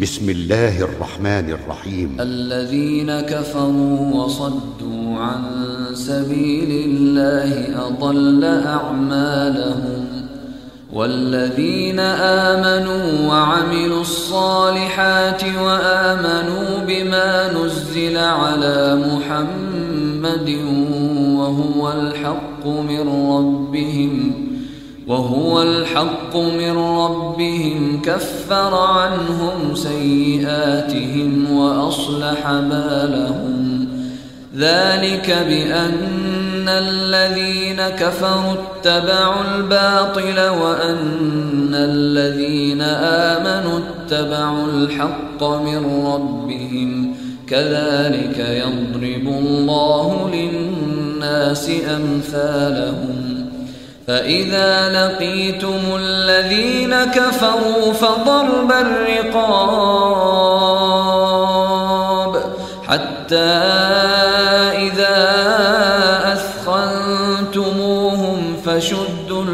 بسم الله الرحمن الرحيم. الذين كفروا وصدوا عن سبيل الله أضل أعمالهم، والذين آمنوا وعملوا الصالحات وآمنوا بما نزل على محمد وهو الحق من ربهم كفر عنهم سيئاتهم وأصلح بالهم. ذلك بأن الذين كفروا اتبعوا الباطل وأن الذين آمنوا اتبعوا الحق من ربهم، كذلك يضرب الله للناس أمثالهم. فإذا لقيتم الذين كفروا فضرب الرقاب حتى إذا أثخنتموهم فشدوا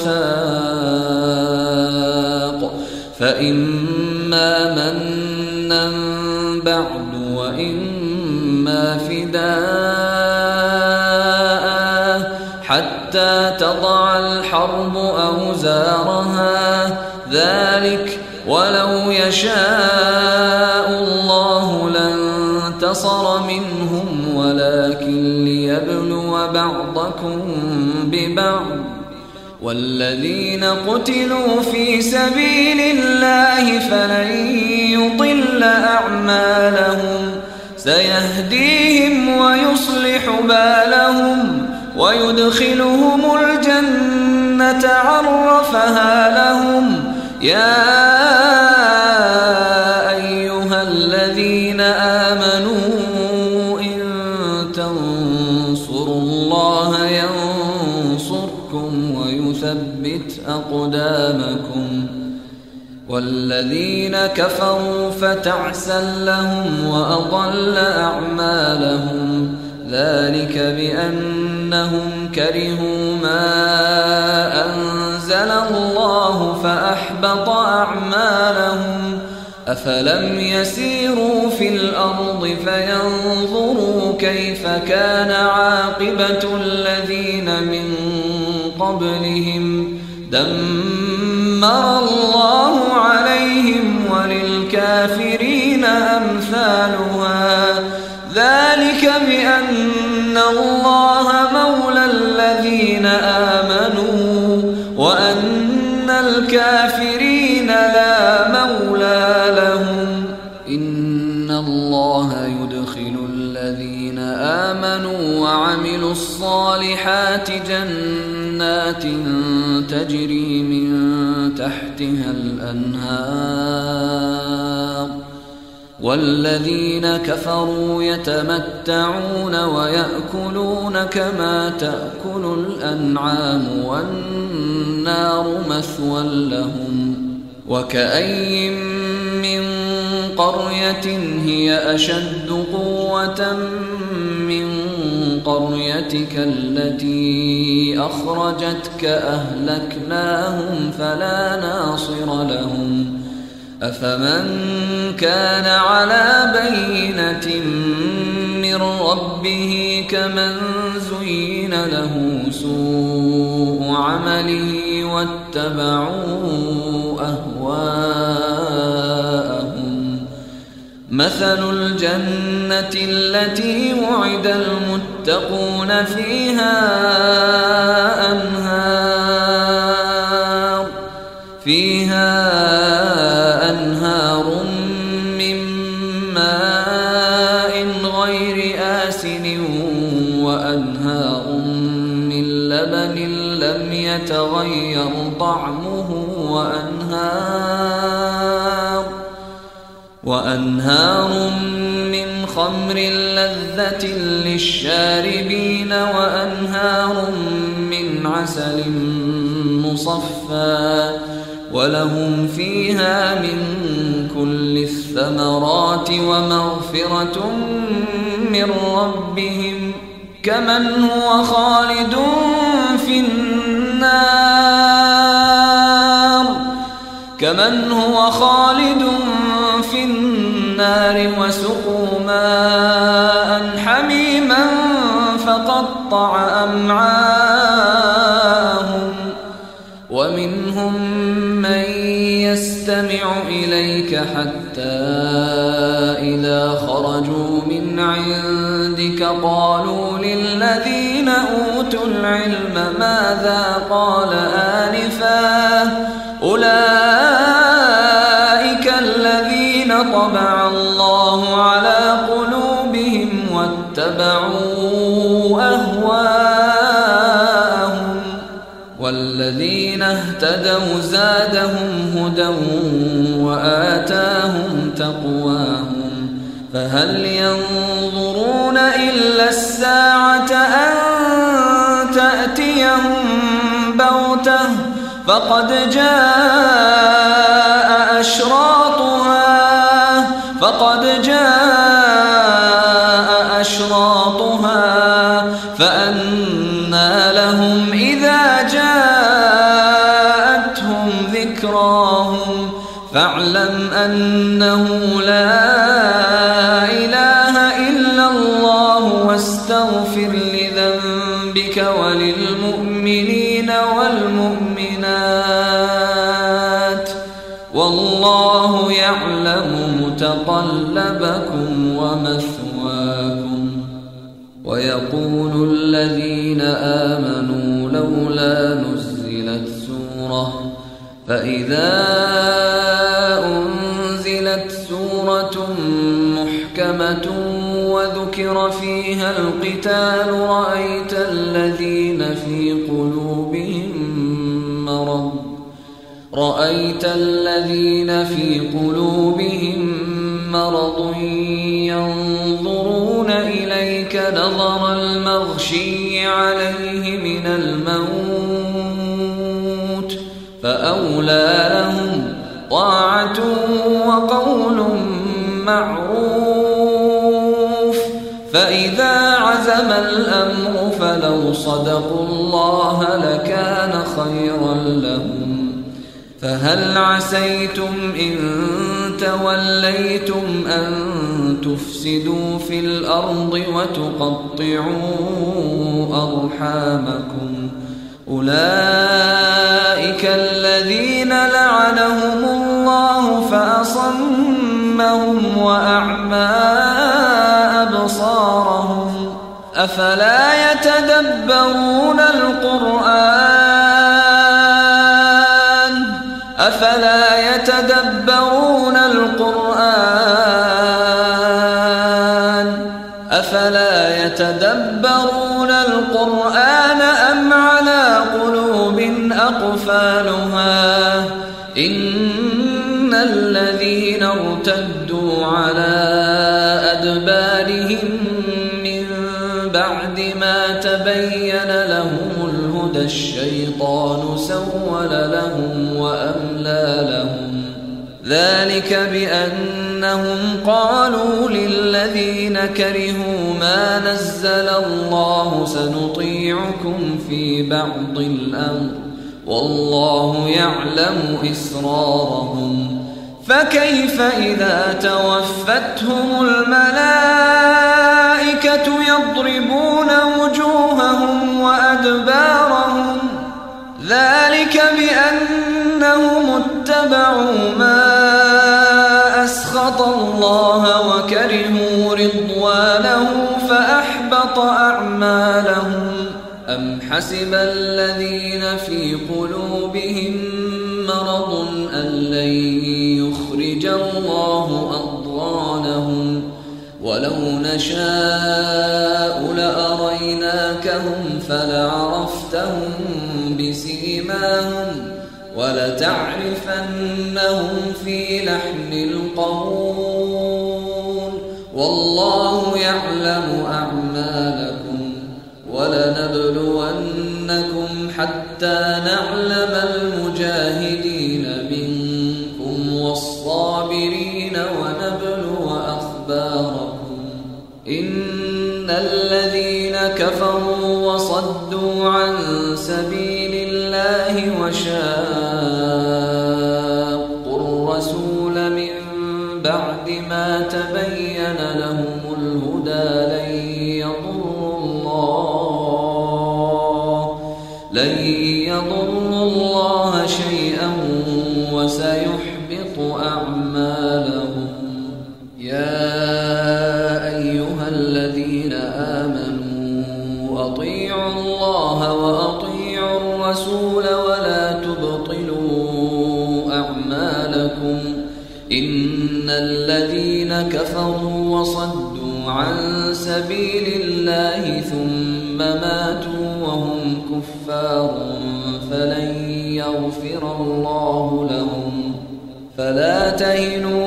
الوثاق، فإما منا بعد وإما فداء حتى تضع الحرب أوزارها. ذلك ولو يشاء الله لانتصر منهم ولكن ليبلو بعضكم ببعض. والذين قتلوا في سبيل الله فلن يضل أعمالهم، سيهديهم ويصلح بالهم ويدخلهم الجنة عرفها لهم. يا أيها الذين آمنوا إن تنصروا الله ينصركم ويثبت أقدامكم. والذين كفروا فتعسا لهم وأضل أعمالهم. ذلك بأنهم كرهوا ما أنزل الله فأحبط أعمالهم. أفلم يسيروا في الأرض فينظروا كيف كان عاقبة الذين من قبلهم، دمر الله عليهم وللكافرين أمثالها. ذلك بأن الله مولى الذين آمنوا وأن الكافرين لا مولى لهم. إن الله يدخل الذين آمنوا وعملوا الصالحات جنات تجري من تحتها الأنهار، والذين كفروا يتمتعون ويأكلون كما تأكل الأنعام والنار مثوى لهم. وكأين من قرية هي أشد قوة من قريتك التي أخرجتك أهلكناهم فلا ناصر لهم. أفمن كان على بينة من ربه كمن زين له سوء عمله واتبعوا أهواءهم. مثل الجنة التي وعد المتقون فيها أنهار من ماء غير آسن وأنهار من لبن لم يتغير طعمه وأنهار من خمر لذة للشاربين وأنهار من عسل مصفى، ولهم فيها من كل الثمرات ومغفرة من ربهم كمن هو خالد في النار في النار وسقوا ماء حميما فقطع أمعاءهم ومنهم من يستمع إليك حتى إذا خرجوا من عندك قالوا للذين أوتوا العلم ماذا قال آنفا أولئك الذين طبع الله على قلوبهم واتبعوا أهواءهم والذين اهتدوا زادهم هدى وآتاهم تقواهم فهل ينظرون إلا الساعة أن تأتيهم بغتة فقد جاء أشراطها فأنى لهم إذا جاءتهم ذكراهم فاعلم أنه لا إله إلا الله واستغفر لذنبك وللمؤمنين والمؤمنات والله يعلم متقلبكم ومثواكم. ويقول الذين آمنوا لولا نزلت سورة فإذا أنزلت سورة محكمة وذكر فيها القتال رأيت الذين في قلوبهم مرض ينظرون إليك نظر المغشي عليه من الموت فأولى لهم طاعة وقول معروف فإذا عزم الأمر فلو صدقوا الله لكان خيرا لهم. فهل عسيتم إن توليتم أن تفسدوا في الأرض وتقطعوا أرحامكم أولئك الذين لعنهم الله فأصمهم وأعمى أبصارهم أفلا يتدبرون القرآن أم على قلوب أقفالها إن الذين ارتدوا على أدبارهم من بعد ما تبين لهم الهدى الشيطان سول لهم وأملى لهم ذلك بأنهم قالوا للذين كرهوا ما نزل الله سنطيعكم في بعض الأمر والله يعلم إسرارهم فكيف إذا توفتهم الملائكة يضربون وجوههم وأدبارهم ذلك بأنهم اتبعوا ما أسخط الله وكرهوا رضوانه فأحبط أعمالهم. أم حسب الذين في قلوبهم مرض أن لن يخرج الله أضغانهم ولو نشاء لأريناكهم فلعرفتهم بسيماهم ولتعرفنهم في لحن القول والله يعلم أعمالكم ولنبلونكم حتى نعلم المجاهدين منكم والصابرين ونبلو أخباركم. إن الذين كفروا وصدوا عن سبيل الله وشاقوا الرسول من بعد بعد ما تبين لهم الهدى لن يضروا الله شيئا وسيحبط أعمالهم. يا أيها الذين آمنوا أطيعوا الله وأطيعوا الرسول ولا تبطلوا أعمالكم. إن الذين كفروا وصدوا عن سبيل الله ثم ماتوا وهم كفار فلن يغفر الله لهم. فلا تهنوا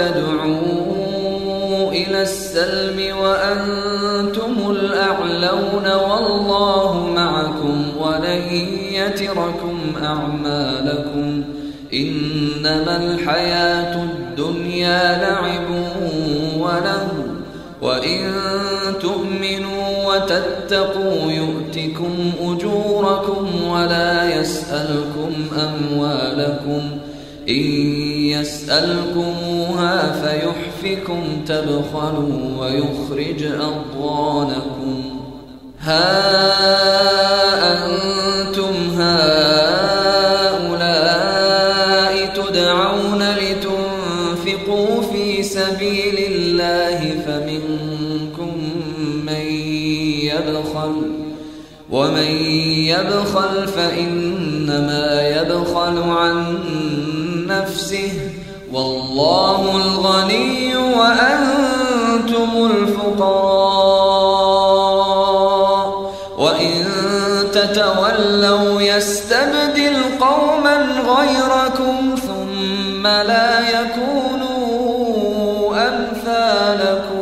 وتدعوا إلى السلم وأنتم الأعلون والله معكم ولن يتركم أعمالكم. إنما الحياة الدنيا لعب ولهو وإن تؤمنوا وتتقوا يؤتكم أجوركم ولا يسألكم أموالكم. إن يسألكموها فيحفكم تبخلوا ويخرج أضغانكم. ها أنتم هؤلاء تدعون لتنفقوا في سبيل الله فمنكم من يبخل ومن يبخل فإنما يبخل عن نفسه والله الغني وأنتم الفقراء. وإن تتولوا يستبدل قوما غيركم ثم لا يكونوا أمثالكم.